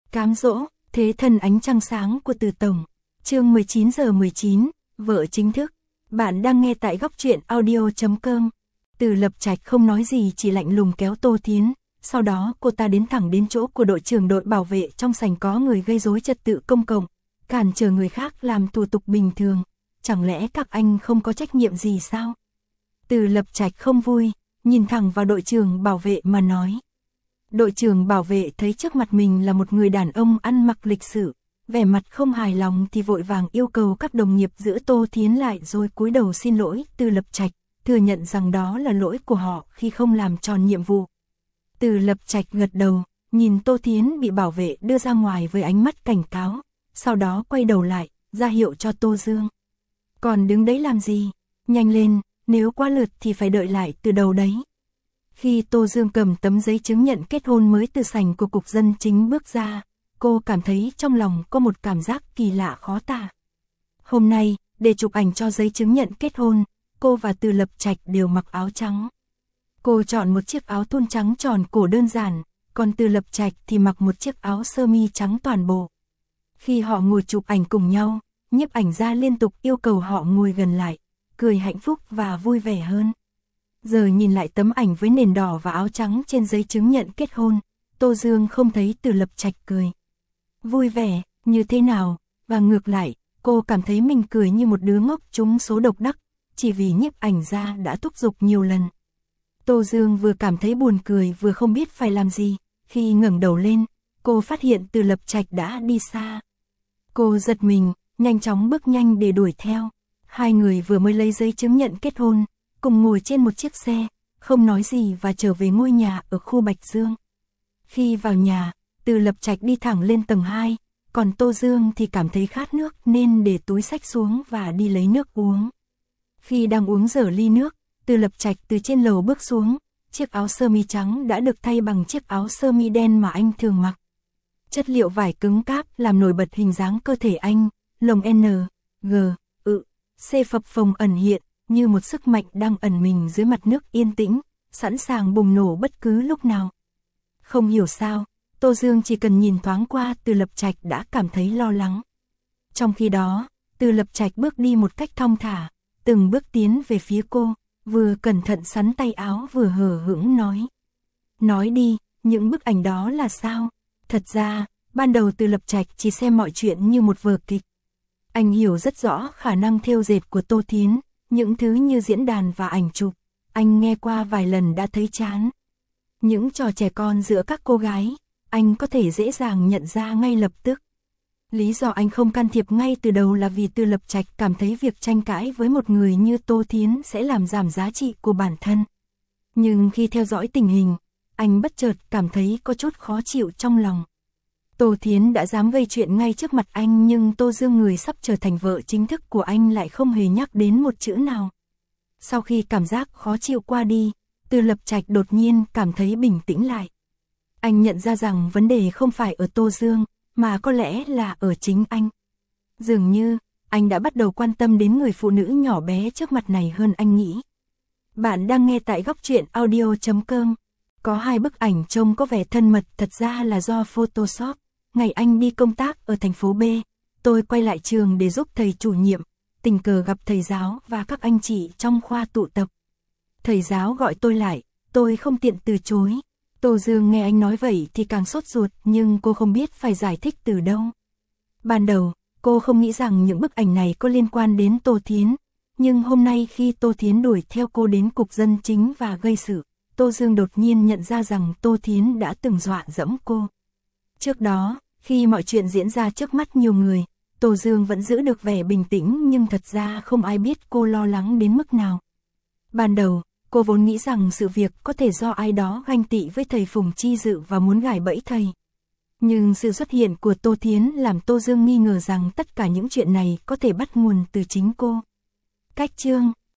Cám dỗ, thế thần ánh trăng sáng của Từ Tổng. Chương 19:19, vợ chính thức. Bạn đang nghe tại góc truyện audio.com. Từ Lập Trạch không nói gì, chỉ lạnh lùng kéo Tô Thiến. Sau đó cô ta đến thẳng đến chỗ của đội trưởng đội bảo vệ, trong sảnh có người gây rối trật tự công cộng, cản trở người khác làm thủ tục bình thường. Chẳng lẽ các anh không có trách nhiệm gì sao? Từ Lập Trạch không vui, nhìn thẳng vào đội trưởng bảo vệ mà nói. Đội trưởng bảo vệ thấy trước mặt mình là một người đàn ông ăn mặc lịch sự, vẻ mặt không hài lòng thì vội vàng yêu cầu các đồng nghiệp giữ Tô Thiến lại, rồi cúi đầu xin lỗi Từ Lập Trạch, thừa nhận rằng đó là lỗi của họ khi không làm tròn nhiệm vụ. Từ Lập Trạch gật đầu, nhìn Tô Thiến bị bảo vệ đưa ra ngoài với ánh mắt cảnh cáo, sau đó quay đầu lại, ra hiệu cho Tô Dương. Còn đứng đấy làm gì? Nhanh lên, nếu quá lượt thì phải đợi lại từ đầu đấy. Khi Tô Dương cầm tấm giấy chứng nhận kết hôn mới từ sảnh của cục dân chính bước ra, cô cảm thấy trong lòng có một cảm giác kỳ lạ khó tả. Hôm nay, để chụp ảnh cho giấy chứng nhận kết hôn, cô và Từ Lập Trạch đều mặc áo trắng. Cô chọn một chiếc áo thun trắng tròn cổ đơn giản, còn Từ Lập Trạch thì mặc một chiếc áo sơ mi trắng toàn bộ. Khi họ ngồi chụp ảnh cùng nhau, nhiếp ảnh gia liên tục yêu cầu họ ngồi gần lại, cười hạnh phúc và vui vẻ hơn. Giờ nhìn lại tấm ảnh với nền đỏ và áo trắng trên giấy chứng nhận kết hôn, Tô Dương không thấy Từ Lập Trạch cười vui vẻ như thế nào, và ngược lại, cô cảm thấy mình cười như một đứa ngốc trúng số độc đắc, chỉ vì nhiếp ảnh gia đã thúc giục nhiều lần. Tô Dương vừa cảm thấy buồn cười vừa không biết phải làm gì, khi ngẩng đầu lên, cô phát hiện Từ Lập Trạch đã đi xa. Cô giật mình, nhanh chóng bước nhanh để đuổi theo. Hai người vừa mới lấy giấy chứng nhận kết hôn, cùng ngồi trên một chiếc xe, không nói gì và trở về ngôi nhà ở khu Bạch Dương. Khi vào nhà, Từ Lập Trạch đi thẳng lên tầng 2, còn Tô Dương thì cảm thấy khát nước nên để túi xách xuống và đi lấy nước uống. Khi đang uống dở ly nước, Từ Lập Trạch từ trên lầu bước xuống, chiếc áo sơ mi trắng đã được thay bằng chiếc áo sơ mi đen mà anh thường mặc. Chất liệu vải cứng cáp làm nổi bật hình dáng cơ thể anh, lồng N, G, C phập phồng ẩn hiện, như một sức mạnh đang ẩn mình dưới mặt nước yên tĩnh, sẵn sàng bùng nổ bất cứ lúc nào. Không hiểu sao, Tô Dương chỉ cần nhìn thoáng qua Từ Lập Trạch đã cảm thấy lo lắng. Trong khi đó, Từ Lập Trạch bước đi một cách thong thả, từng bước tiến về phía cô, vừa cẩn thận sắn tay áo vừa hờ hững nói. Nói đi, những bức ảnh đó là sao? Thật ra, ban đầu Từ Lập Trạch chỉ xem mọi chuyện như một vở kịch. Anh hiểu rất rõ khả năng thêu dệt của Tô Thiến, những thứ như diễn đàn và ảnh chụp, anh nghe qua vài lần đã thấy chán. Những trò trẻ con giữa các cô gái, anh có thể dễ dàng nhận ra ngay lập tức. Lý do anh không can thiệp ngay từ đầu là vì Từ Lập Trạch cảm thấy việc tranh cãi với một người như Tô Thiến sẽ làm giảm giá trị của bản thân. Nhưng khi theo dõi tình hình, anh bất chợt cảm thấy có chút khó chịu trong lòng. Tô Thiến đã dám gây chuyện ngay trước mặt anh, nhưng Tô Dương, người sắp trở thành vợ chính thức của anh, lại không hề nhắc đến một chữ nào. Sau khi cảm giác khó chịu qua đi, Từ Lập Trạch đột nhiên cảm thấy bình tĩnh lại. Anh nhận ra rằng vấn đề không phải ở Tô Dương, mà có lẽ là ở chính anh. Dường như, anh đã bắt đầu quan tâm đến người phụ nữ nhỏ bé trước mặt này hơn anh nghĩ. Bạn đang nghe tại góc truyện audio.com. Có hai bức ảnh trông có vẻ thân mật, thật ra là do Photoshop. Ngày anh đi công tác ở thành phố B, tôi quay lại trường để giúp thầy chủ nhiệm, tình cờ gặp thầy giáo và các anh chị trong khoa tụ tập. Thầy giáo gọi tôi lại, tôi không tiện từ chối. Tô Dương nghe anh nói vậy thì càng sốt ruột, nhưng cô không biết phải giải thích từ đâu. Ban đầu, cô không nghĩ rằng những bức ảnh này có liên quan đến Tô Thiến, nhưng hôm nay khi Tô Thiến đuổi theo cô đến cục dân chính và gây sự, Tô Dương đột nhiên nhận ra rằng Tô Thiến đã từng dọa dẫm cô. Trước đó, khi mọi chuyện diễn ra trước mắt nhiều người, Tô Dương vẫn giữ được vẻ bình tĩnh, nhưng thật ra không ai biết cô lo lắng đến mức nào. Ban đầu, cô vốn nghĩ rằng sự việc có thể do ai đó ganh tị với thầy Phùng Chi Dự và muốn gài bẫy thầy. Nhưng sự xuất hiện của Tô Thiến làm Tô Dương nghi ngờ rằng tất cả những chuyện này có thể bắt nguồn từ chính cô. Cách chương